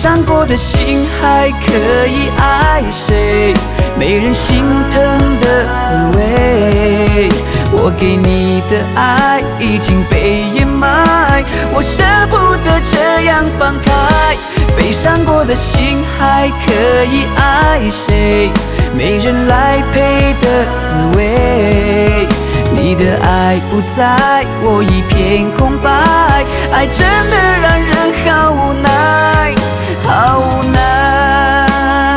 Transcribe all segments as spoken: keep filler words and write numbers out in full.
伤过的心还可以爱谁？没人心疼的滋味，我给你的爱已经被掩埋，我舍不得这样放开。悲伤过的心还可以爱谁？没人来陪的滋味，你的爱不在，我一片空白，爱真的让人好无奈，好无奈。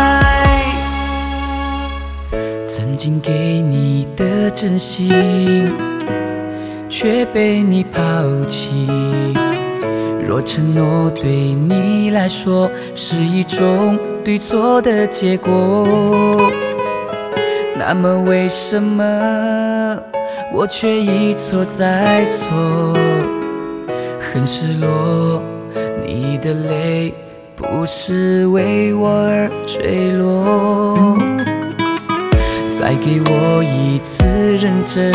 曾经给你的真心，却被你抛弃。若承诺对你来说是一种对错的结果，那么为什么我却一错再错？很失落，你的泪不是为我而坠落。再给我一次认真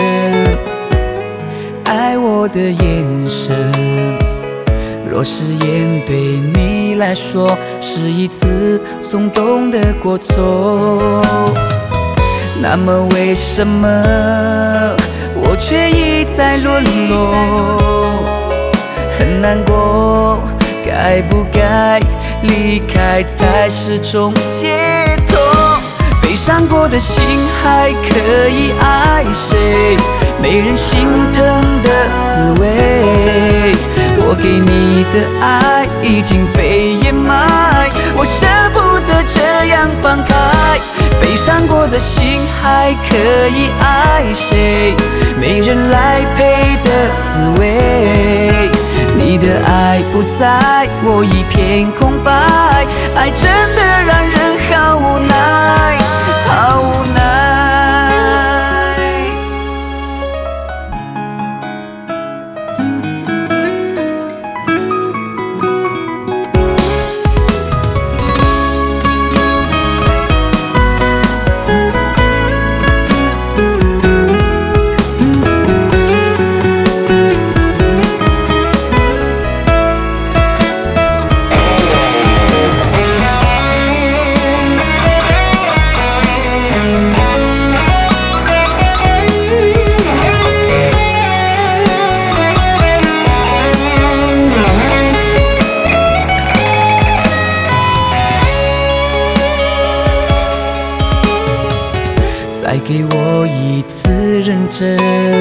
爱我的眼神，若誓言对你来说是一次冲动的过错，那么为什么我却一再沦落？很难过，该不该离开才是种解脱？悲伤过的心还可以爱谁？没人心疼的滋味，我给你的爱已经被掩埋，我舍不得这样放开。悲伤过的心还可以爱谁？没人来陪的滋味，你的爱不在，我一片空白，爱真的让人好无奈，好无奈。再给我一次认真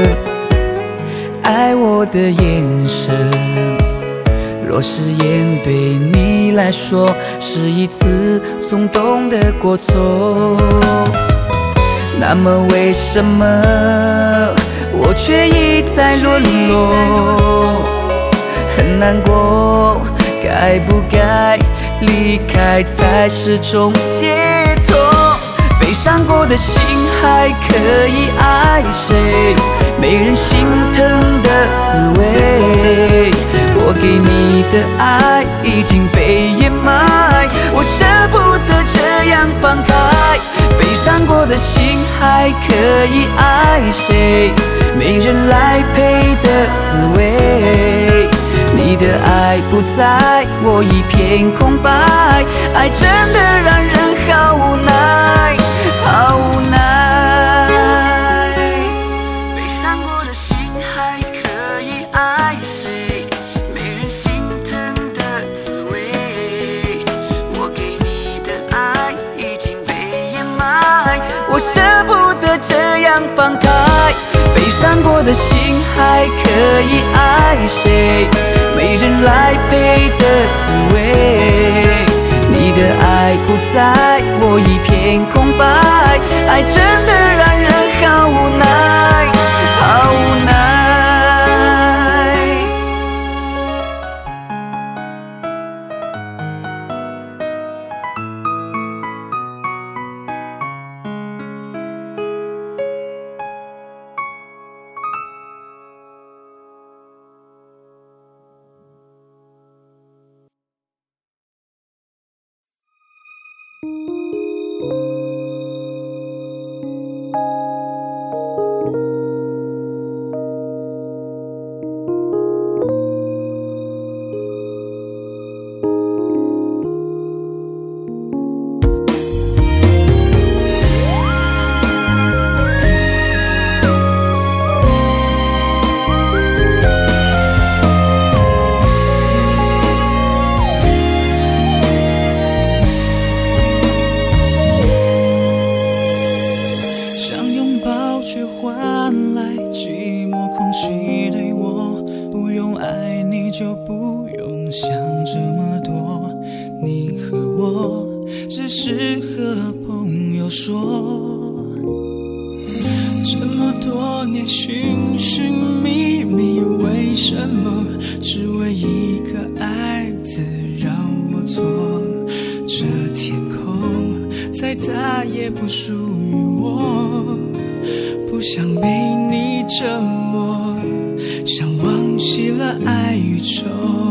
爱我的眼神，若誓言对你来说是一次冲动的过错，那么为什么我却一再沦落？很难过，该不该离开才是种解脱？悲伤过的心还可以爱谁？没人心疼的滋味，我给你的爱已经被掩埋，我舍不得这样放开。悲伤过的心还可以爱谁？没人来陪的滋味，你的爱不在，我一片空白，爱真的让人好无奈，好无奈。悲伤过的心还可以爱谁？没人心疼的滋味，我给你的爱已经被掩埋，我舍不得这样放开。悲伤过的心还可以爱谁？没人来陪的滋味，你的爱不在，我一片空白，爱真的让人好无奈，好无奈。 就不用想这么多，你和我只适合朋友说。这么多年寻寻觅觅，为什么只为一个爱字让我错？这天空再大也不属于我，不想被你折磨，像忘记了爱与愁。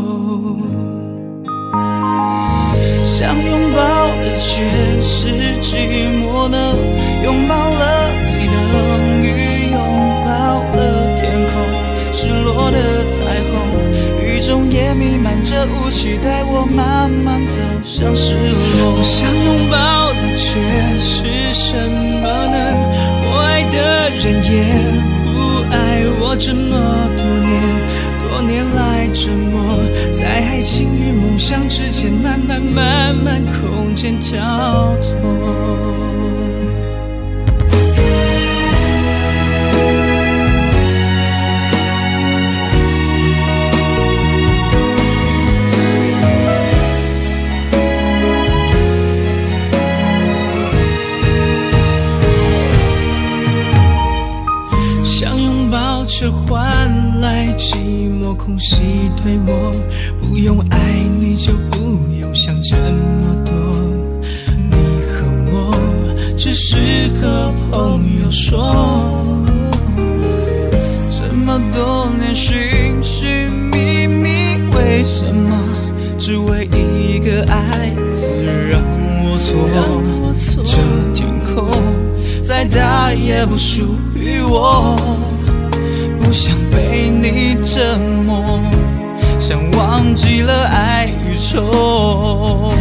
想拥抱的却是寂寞呢，拥抱了你等于拥抱了天空，失落的彩虹，雨中也弥漫着雾气，带我慢慢走向失落。我想拥抱的却是什么呢？我爱的人也不爱我这么多年，多年来折磨，在爱情与梦想之间慢慢慢慢空间跳脱。想拥抱却换来寂寞空隙对我，不用爱你就不用想这么多，你和我只适合朋友说。这么多年寻寻觅觅，为什么只为一个爱字让我错？这天空再大也不属于我，不想被你折磨，像忘记了爱与愁。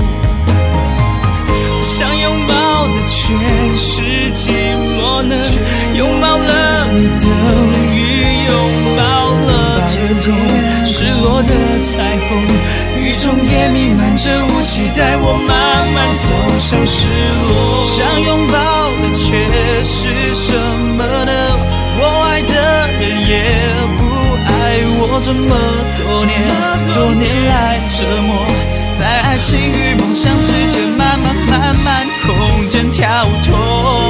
想拥抱的却是寂寞呢，拥抱了你等于拥抱了天空，失落的彩虹，雨中也弥漫着雾气，带我慢慢走向失落。想拥抱的却是什么呢？我爱的人也不爱我这么多年，多年来折磨，在爱情与梦想之间慢慢慢慢空间跳脱。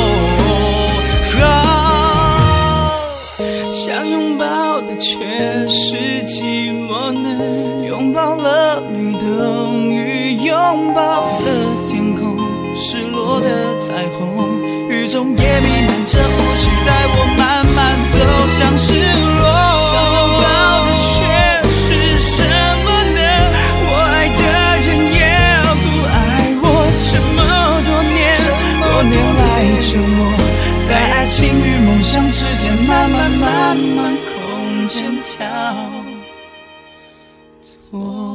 哦，想拥抱的却是寂寞呢，拥抱了你等于拥抱了天空，失落的彩虹，雨中也弥漫着雾气，带我慢慢走向失落。想拥抱的却是什么呢？我爱的人也不爱我这么多年，多年来折磨，在爱情与梦想之间慢慢慢慢空间跳脱。